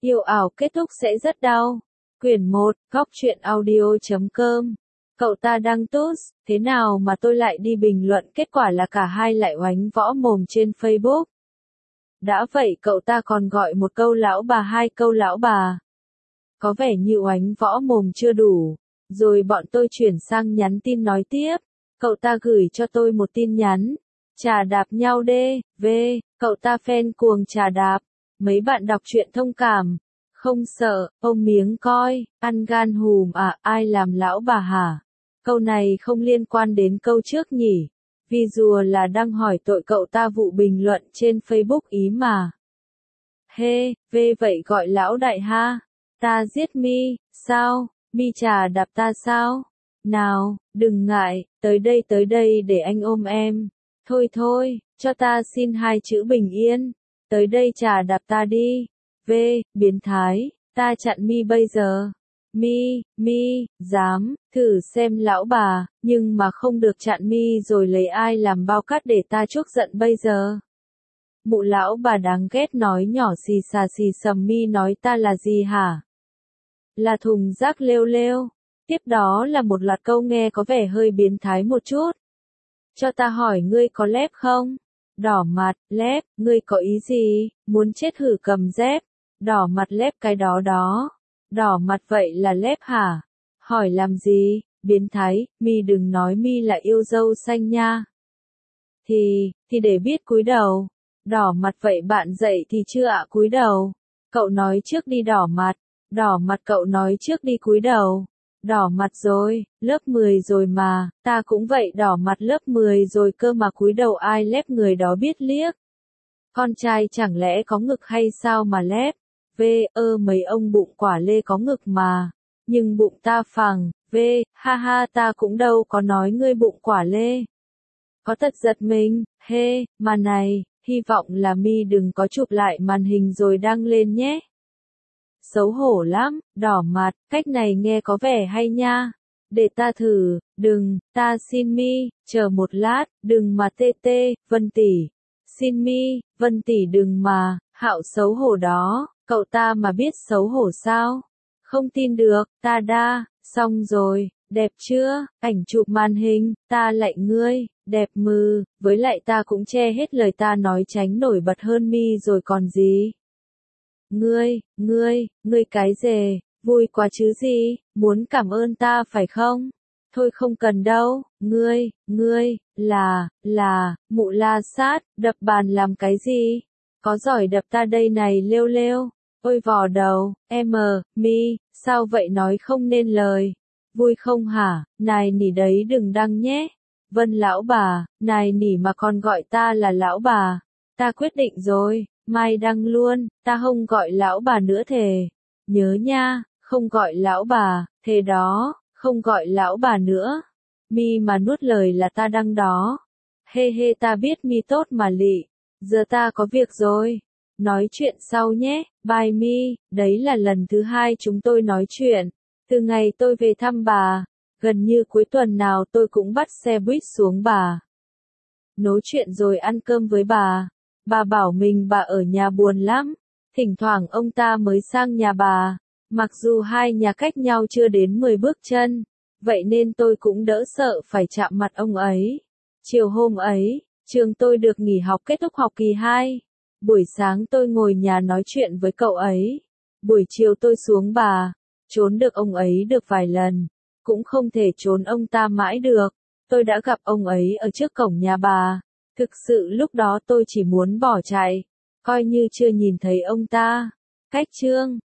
Yêu ảo kết thúc sẽ rất đau. Quyển 1, Góc truyện audio.com. Cậu ta đăng tút, thế nào mà tôi lại đi bình luận, kết quả là cả hai lại oánh võ mồm trên Facebook. Đã vậy cậu ta còn gọi một câu lão bà, hai câu lão bà. Có vẻ như oánh võ mồm chưa đủ, rồi bọn tôi chuyển sang nhắn tin nói tiếp. Cậu ta gửi cho tôi một tin nhắn. Chà đạp nhau đê, cậu ta fan cuồng chà đạp. Mấy bạn đọc truyện thông cảm. Không sợ, ông miếng coi, ăn gan hùm à, ai làm lão bà hả? Câu này không liên quan đến câu trước nhỉ? Vì rùa là đang hỏi tội cậu ta vụ bình luận trên Facebook ý mà. Vậy gọi lão đại ha? Ta giết mi, sao? Mi chà đạp ta sao? Nào, đừng ngại, tới đây để anh ôm em. Thôi, cho ta xin hai chữ bình yên. Tới đây chà đạp ta đi. Biến thái, ta chặn mi bây giờ. Mi, dám, thử xem lão bà, nhưng mà không được chặn mi rồi lấy ai làm bao cát để ta chuốc giận bây giờ. Mụ lão bà đáng ghét nói nhỏ xì xà xì sầm, mi nói ta là gì hả? Là thùng rác lêu. Tiếp đó là một loạt câu nghe có vẻ hơi biến thái một chút. Cho ta hỏi ngươi có lép không? Đỏ mặt, lép, ngươi có ý gì? Muốn chết hử cầm dép. Đỏ mặt lép cái đó. Đỏ mặt vậy là lép hả? Hỏi làm gì? Biến thái, mi đừng nói mi là yêu dâu xanh nha. Thì để biết cúi đầu. Đỏ mặt vậy bạn dậy thì chưa ạ? Cúi đầu. Cậu nói trước đi đỏ mặt. Đỏ mặt cậu nói trước đi cúi đầu. Đỏ mặt rồi, lớp 10 rồi mà, ta cũng vậy, đỏ mặt lớp 10 rồi cơ mà cúi đầu ai lép người đó biết liếc. Con trai chẳng lẽ có ngực hay sao mà lép? Mấy ông bụng quả lê có ngực mà. Nhưng bụng ta phẳng, ha ta cũng đâu có nói ngươi bụng quả lê. Có thật giật mình, mà này, hy vọng là mi đừng có chụp lại màn hình rồi đăng lên nhé. Xấu hổ lắm, đỏ mặt, cách này nghe có vẻ hay nha. Để ta thử, đừng, ta xin mi, chờ một lát, đừng mà Vân tỷ. Xin mi, Vân tỷ đừng mà, Hạo xấu hổ đó, cậu ta mà biết xấu hổ sao? Không tin được, ta đa, xong rồi, đẹp chưa, ảnh chụp màn hình, ta lạy ngươi, đẹp mừ, với lại ta cũng che hết lời ta nói tránh nổi bật hơn mi rồi còn gì. Ngươi cái dề, vui quá chứ gì, muốn cảm ơn ta phải không? Thôi không cần đâu, ngươi, là, mụ la sát, đập bàn làm cái gì? Có giỏi đập ta đây này lêu, ôi vò đầu, mi, sao vậy nói không nên lời? Vui không hả, nài nỉ đấy đừng đăng nhé. Vân lão bà, nài nỉ mà còn gọi ta là lão bà. Ta quyết định rồi. Mai đăng luôn, ta không gọi lão bà nữa thề. Nhớ nha, không gọi lão bà, thề đó, không gọi lão bà nữa. Mi mà nuốt lời là ta đăng đó. Ta biết mi tốt mà lị. Giờ ta có việc rồi. Nói chuyện sau nhé, bye mi. Đấy là lần thứ 2 chúng tôi nói chuyện. Từ ngày tôi về thăm bà, gần như cuối tuần nào tôi cũng bắt xe buýt xuống bà. Nói chuyện rồi ăn cơm với bà. Bà bảo mình bà ở nhà buồn lắm, thỉnh thoảng ông ta mới sang nhà bà, mặc dù hai nhà cách nhau chưa đến 10 bước chân, vậy nên tôi cũng đỡ sợ phải chạm mặt ông ấy. Chiều hôm ấy, trường tôi được nghỉ học kết thúc học kỳ 2, buổi sáng tôi ngồi nhà nói chuyện với cậu ấy, buổi chiều tôi xuống bà, trốn được ông ấy được vài lần, cũng không thể trốn ông ta mãi được, tôi đã gặp ông ấy ở trước cổng nhà bà. Thực sự lúc đó tôi chỉ muốn bỏ chạy, coi như chưa nhìn thấy ông ta. Cách chương